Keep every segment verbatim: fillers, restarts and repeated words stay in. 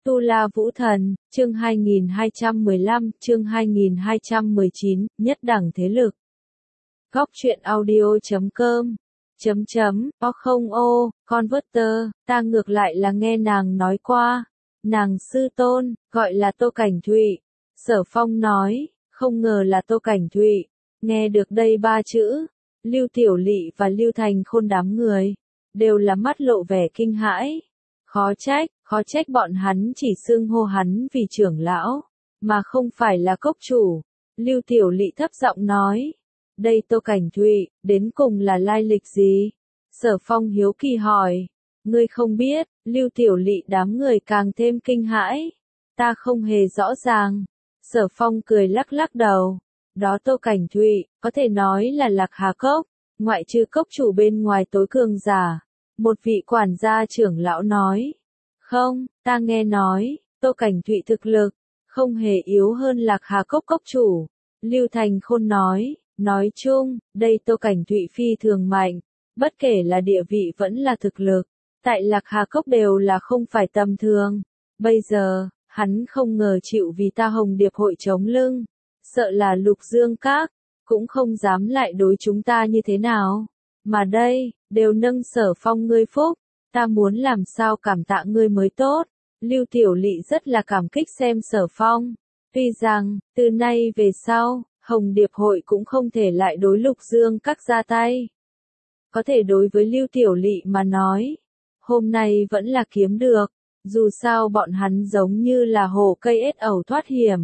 Tu La Vũ Thần, chương hai nghìn hai trăm mười lăm, chương hai nghìn hai trăm mười chín, nhất đẳng thế lực. Góc truyện audio chấm com, chấm chấm, o không ô, Converter, ta ngược lại là nghe nàng nói qua. Nàng sư tôn, gọi là Tô Cảnh Thụy. Sở Phong nói, không ngờ là Tô Cảnh Thụy. Nghe được đây ba chữ, Lưu Tiểu Lị và Lưu Thành Khôn đám người, đều là mắt lộ vẻ kinh hãi. Khó trách, khó trách bọn hắn chỉ xưng hô hắn vì trưởng lão, mà không phải là cốc chủ. Lưu Tiểu Lị thấp giọng nói, đây Tô Cảnh Thụy, đến cùng là lai lịch gì? Sở Phong hiếu kỳ hỏi, ngươi không biết. Lưu Tiểu Lị đám người càng thêm kinh hãi, ta không hề rõ ràng. Sở Phong cười lắc lắc đầu, đó Tô Cảnh Thụy, có thể nói là Lạc Hà Cốc, ngoại trừ cốc chủ bên ngoài tối cường giả. Một vị quản gia trưởng lão nói, không, ta nghe nói, Tô Cảnh Thụy thực lực, không hề yếu hơn Lạc Hà Cốc cốc chủ. Lưu Thành Khôn nói, nói chung, đây Tô Cảnh Thụy phi thường mạnh, bất kể là địa vị vẫn là thực lực, tại Lạc Hà Cốc đều là không phải tầm thường. Bây giờ, hắn không ngờ chịu vì ta Hồng Điệp hội chống lưng, sợ là Lục Dương Các, cũng không dám lại đối chúng ta như thế nào. Mà đây, đều nâng Sở Phong ngươi phúc, ta muốn làm sao cảm tạ ngươi mới tốt. Lưu Tiểu Lị rất là cảm kích xem Sở Phong. Tuy rằng, từ nay về sau, Hồng Điệp hội cũng không thể lại đối Lục Dương Các ra tay. Có thể đối với Lưu Tiểu Lị mà nói, hôm nay vẫn là kiếm được, dù sao bọn hắn giống như là hổ cây ết ẩu thoát hiểm.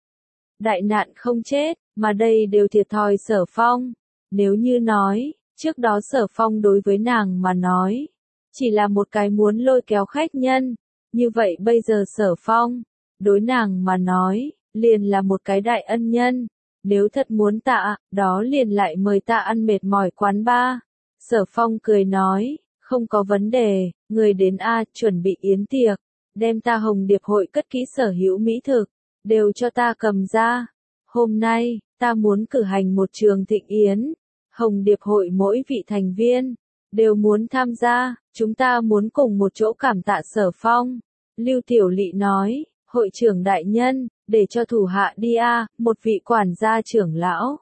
Đại nạn không chết, mà đây đều thiệt thòi Sở Phong. Nếu như nói, trước đó Sở Phong đối với nàng mà nói, chỉ là một cái muốn lôi kéo khách nhân, như vậy bây giờ Sở Phong, đối nàng mà nói, liền là một cái đại ân nhân. Nếu thật muốn tạ, đó liền lại mời ta ăn mệt mỏi quán bar. Sở Phong cười nói, không có vấn đề, người đến A, chuẩn bị yến tiệc, đem ta Hồng Điệp hội cất kỹ sở hữu mỹ thực, đều cho ta cầm ra. Hôm nay, ta muốn cử hành một trường thịnh yến, Hồng Điệp hội mỗi vị thành viên, đều muốn tham gia, chúng ta muốn cùng một chỗ cảm tạ Sở Phong. Lưu Tiểu Lị nói, hội trưởng đại nhân, để cho thủ hạ đi a, một vị quản gia trưởng lão.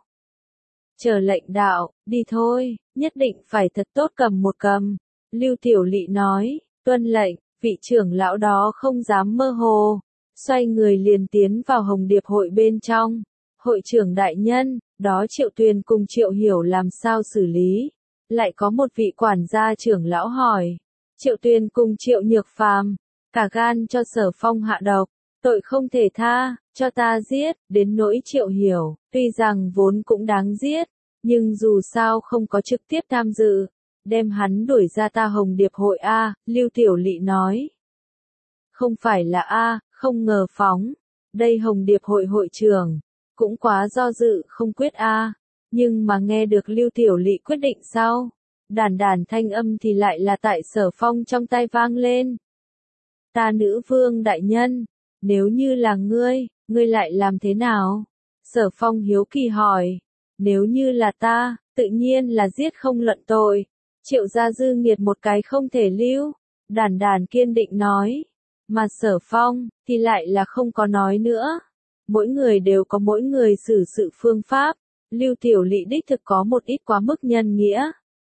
Chờ lệnh đạo, đi thôi, nhất định phải thật tốt cầm một cầm. Lưu Tiểu Lị nói, tuân lệnh, vị trưởng lão đó không dám mơ hồ, xoay người liền tiến vào Hồng Điệp hội bên trong. Hội trưởng đại nhân, đó Triệu Tuyền cùng Triệu Hiểu làm sao xử lý? Lại có một vị quản gia trưởng lão hỏi. Triệu Tuyền cùng Triệu Nhược Phàm, cả gan cho Sở Phong hạ độc, tội không thể tha, cho ta giết. Đến nỗi Triệu Hiểu, tuy rằng vốn cũng đáng giết, nhưng dù sao không có trực tiếp tham dự, đem hắn đuổi ra ta Hồng Điệp hội a. Lưu Tiểu Lị nói, không phải là a, không ngờ phóng, đây Hồng Điệp hội hội trưởng, cũng quá do dự không quyết a. Nhưng mà nghe được Lưu Tiểu Lị quyết định sau, đàn đàn thanh âm thì lại là tại Sở Phong trong tai vang lên. Ta nữ vương đại nhân, nếu như là ngươi, ngươi lại làm thế nào? Sở Phong hiếu kỳ hỏi, nếu như là ta, tự nhiên là giết không luận tội. Triệu gia dư nghiệt một cái không thể lưu. Đàn đàn kiên định nói, mà Sở Phong, thì lại là không có nói nữa. Mỗi người đều có mỗi người xử sự phương pháp. Lưu Tiểu Lị đích thực có một ít quá mức nhân nghĩa,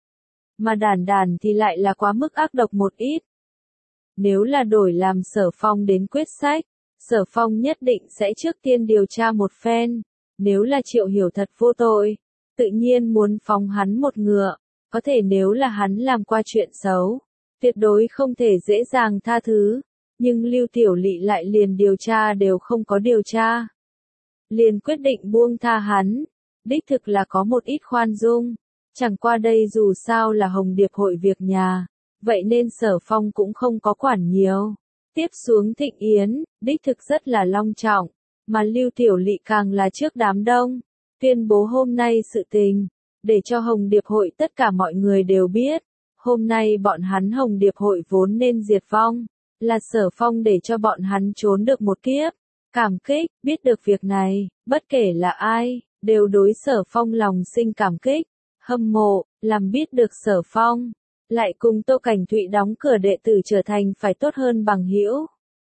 mà đàn đàn thì lại là quá mức ác độc một ít. Nếu là đổi làm Sở Phong đến quyết sách, Sở Phong nhất định sẽ trước tiên điều tra một phen. Nếu là Triệu Hiểu thật vô tội, tự nhiên muốn phóng hắn một ngựa. Có thể nếu là hắn làm qua chuyện xấu, tuyệt đối không thể dễ dàng tha thứ. Nhưng Lưu Tiểu Lị lại liền điều tra đều không có điều tra, liền quyết định buông tha hắn. Đích thực là có một ít khoan dung. Chẳng qua đây dù sao là Hồng Điệp hội việc nhà, vậy nên Sở Phong cũng không có quản nhiều. Tiếp xuống thịnh yến, đích thực rất là long trọng, mà Lưu Tiểu Lị càng là trước đám đông, tuyên bố hôm nay sự tình, để cho Hồng Điệp hội tất cả mọi người đều biết. Hôm nay bọn hắn Hồng Điệp hội vốn nên diệt vong, là Sở Phong để cho bọn hắn trốn được một kiếp. Cảm kích, biết được việc này, bất kể là ai, đều đối Sở Phong lòng sinh cảm kích, hâm mộ, làm biết được Sở Phong, lại cùng Tô Cảnh Thụy đóng cửa đệ tử trở thành phải tốt hơn bằng hữu.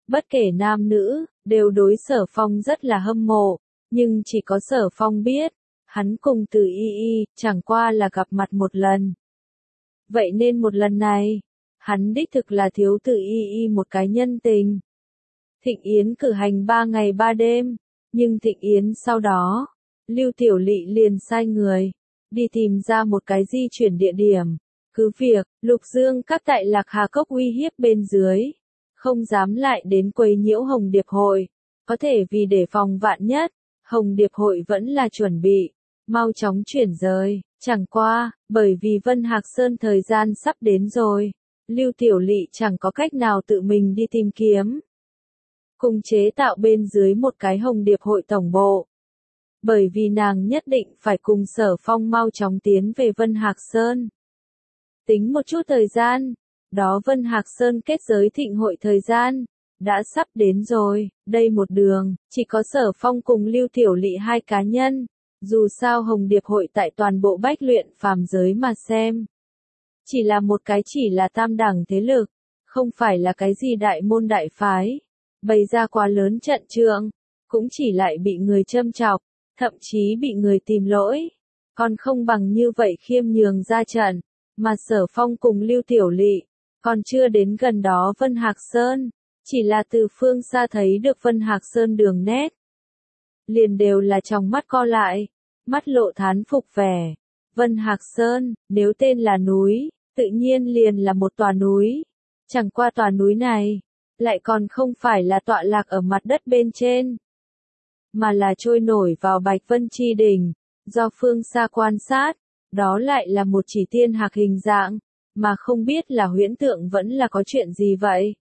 Bất kể nam nữ, đều đối Sở Phong rất là hâm mộ, nhưng chỉ có Sở Phong biết, hắn cùng Từ Y Y chẳng qua là gặp mặt một lần. Vậy nên một lần này, hắn đích thực là thiếu Từ Y Y một cái nhân tình. Thịnh yến cử hành ba ngày ba đêm, nhưng thịnh yến sau đó, Lưu Tiểu Lị liền sai người, đi tìm ra một cái di chuyển địa điểm. Cứ việc, Lục Dương các tại Lạc Hà Cốc uy hiếp bên dưới, không dám lại đến quấy nhiễu Hồng Điệp Hội. Có thể vì để phòng vạn nhất, Hồng Điệp Hội vẫn là chuẩn bị, mau chóng chuyển rời. Chẳng qua, bởi vì Vân Hạc Sơn thời gian sắp đến rồi, Lưu Tiểu Lị chẳng có cách nào tự mình đi tìm kiếm. Cùng chế tạo bên dưới một cái Hồng Điệp Hội tổng bộ. Bởi vì nàng nhất định phải cùng Sở Phong mau chóng tiến về Vân Hạc Sơn. Tính một chút thời gian, đó Vân Hạc Sơn kết giới thịnh hội thời gian, đã sắp đến rồi, đây một đường, chỉ có Sở Phong cùng Lưu Tiểu Lị hai cá nhân, dù sao Hồng Điệp Hội tại toàn bộ bách luyện phàm giới mà xem. Chỉ là một cái chỉ là tam đẳng thế lực, không phải là cái gì đại môn đại phái, bày ra quá lớn trận trượng, cũng chỉ lại bị người châm chọc, thậm chí bị người tìm lỗi, còn không bằng như vậy khiêm nhường ra trận. Mà Sở Phong cùng Lưu Tiểu Lị, còn chưa đến gần đó Vân Hạc Sơn, chỉ là từ phương xa thấy được Vân Hạc Sơn đường nét. Liền đều là trong mắt co lại, mắt lộ thán phục vẻ. Vân Hạc Sơn, nếu tên là núi, tự nhiên liền là một tòa núi. Chẳng qua tòa núi này, lại còn không phải là tọa lạc ở mặt đất bên trên, mà là trôi nổi vào Bạch Vân Chi Đỉnh, do phương xa quan sát. Đó lại là một chỉ tiên hạc hình dạng, mà không biết là huyễn tượng vẫn là có chuyện gì vậy.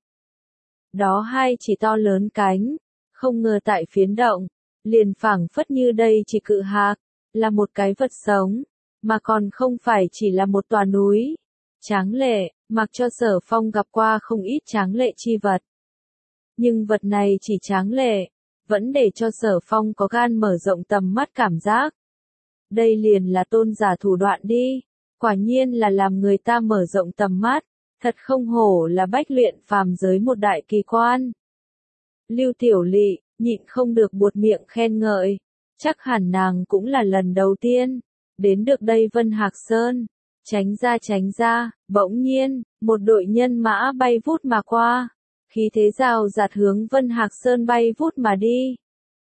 Đó hai chỉ to lớn cánh, không ngờ tại phiến động, liền phảng phất như đây chỉ cự hạc, là một cái vật sống, mà còn không phải chỉ là một tòa núi. Tráng lệ, mặc cho Sở Phong gặp qua không ít tráng lệ chi vật. Nhưng vật này chỉ tráng lệ, vẫn để cho Sở Phong có gan mở rộng tầm mắt cảm giác. Đây liền là tôn giả thủ đoạn đi, quả nhiên là làm người ta mở rộng tầm mắt, thật không hổ là bách luyện phàm giới một đại kỳ quan. Lưu Tiểu Lị, nhịn không được buột miệng khen ngợi, chắc hẳn nàng cũng là lần đầu tiên, đến được đây Vân Hạc Sơn, tránh ra tránh ra, bỗng nhiên, một đội nhân mã bay vút mà qua, khí thế rào rạt hướng Vân Hạc Sơn bay vút mà đi.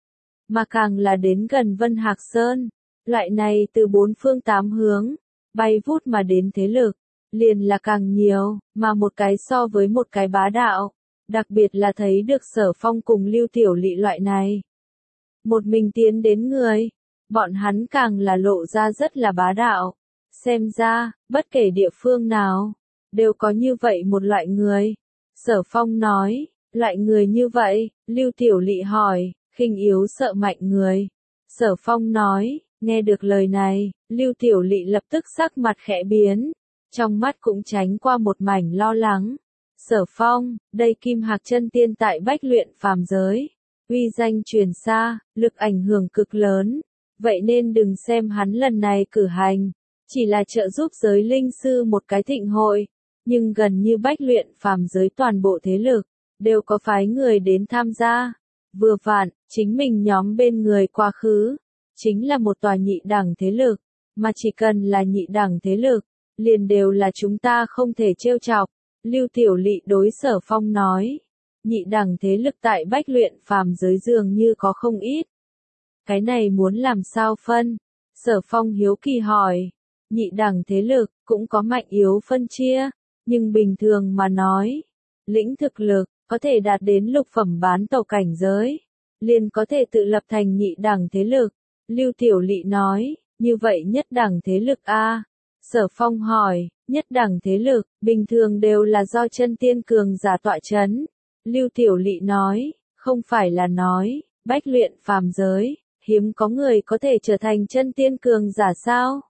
Mà càng là đến gần Vân Hạc Sơn, loại này từ bốn phương tám hướng, bay vút mà đến thế lực, liền là càng nhiều, mà một cái so với một cái bá đạo, đặc biệt là thấy được Sở Phong cùng Lưu Tiểu Lị loại này. Một mình tiến đến người, bọn hắn càng là lộ ra rất là bá đạo, xem ra, bất kể địa phương nào, đều có như vậy một loại người. Sở Phong nói, loại người như vậy, Lưu Tiểu Lị hỏi, khinh yếu sợ mạnh người. Sở Phong nói, nghe được lời này, Lưu Tiểu Lị lập tức sắc mặt khẽ biến, trong mắt cũng tránh qua một mảnh lo lắng. Sở Phong, đây Kim Hạc chân tiên tại bách luyện phàm giới, uy danh truyền xa, lực ảnh hưởng cực lớn, vậy nên đừng xem hắn lần này cử hành, chỉ là trợ giúp giới linh sư một cái thịnh hội, nhưng gần như bách luyện phàm giới toàn bộ thế lực, đều có phái người đến tham gia. Vừa vặn, chính mình nhóm bên người quá khứ, chính là một tòa nhị đẳng thế lực, mà chỉ cần là nhị đẳng thế lực, liền đều là chúng ta không thể trêu chọc. Lưu Tiểu Lị đối Sở Phong nói, nhị đẳng thế lực tại bách luyện phàm giới dường như có không ít. Cái này muốn làm sao phân? Sở Phong hiếu kỳ hỏi, nhị đẳng thế lực cũng có mạnh yếu phân chia, nhưng bình thường mà nói, lĩnh thực lực, có thể đạt đến lục phẩm bán tàu cảnh giới, liền có thể tự lập thành nhị đẳng thế lực. Lưu Tiểu Lị nói, như vậy nhất đẳng thế lực a? Sở Phong hỏi, nhất đẳng thế lực, bình thường đều là do chân tiên cường giả tọa chấn. Lưu Tiểu Lị nói, không phải là nói, bách luyện phàm giới, hiếm có người có thể trở thành chân tiên cường giả sao?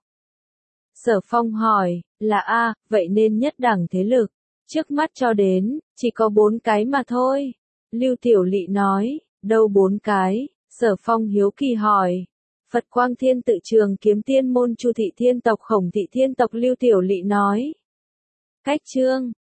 Sở Phong hỏi, là a, vậy nên nhất đẳng thế lực, trước mắt cho đến, chỉ có bốn cái mà thôi. Lưu Tiểu Lị nói, đâu bốn cái? Sở Phong hiếu kỳ hỏi. Phật Quang Thiên Tự Trường Kiếm Tiên môn Chu Thị Thiên tộc Khổng Thị Thiên tộc. Lưu Tiểu Lị nói. Cách chương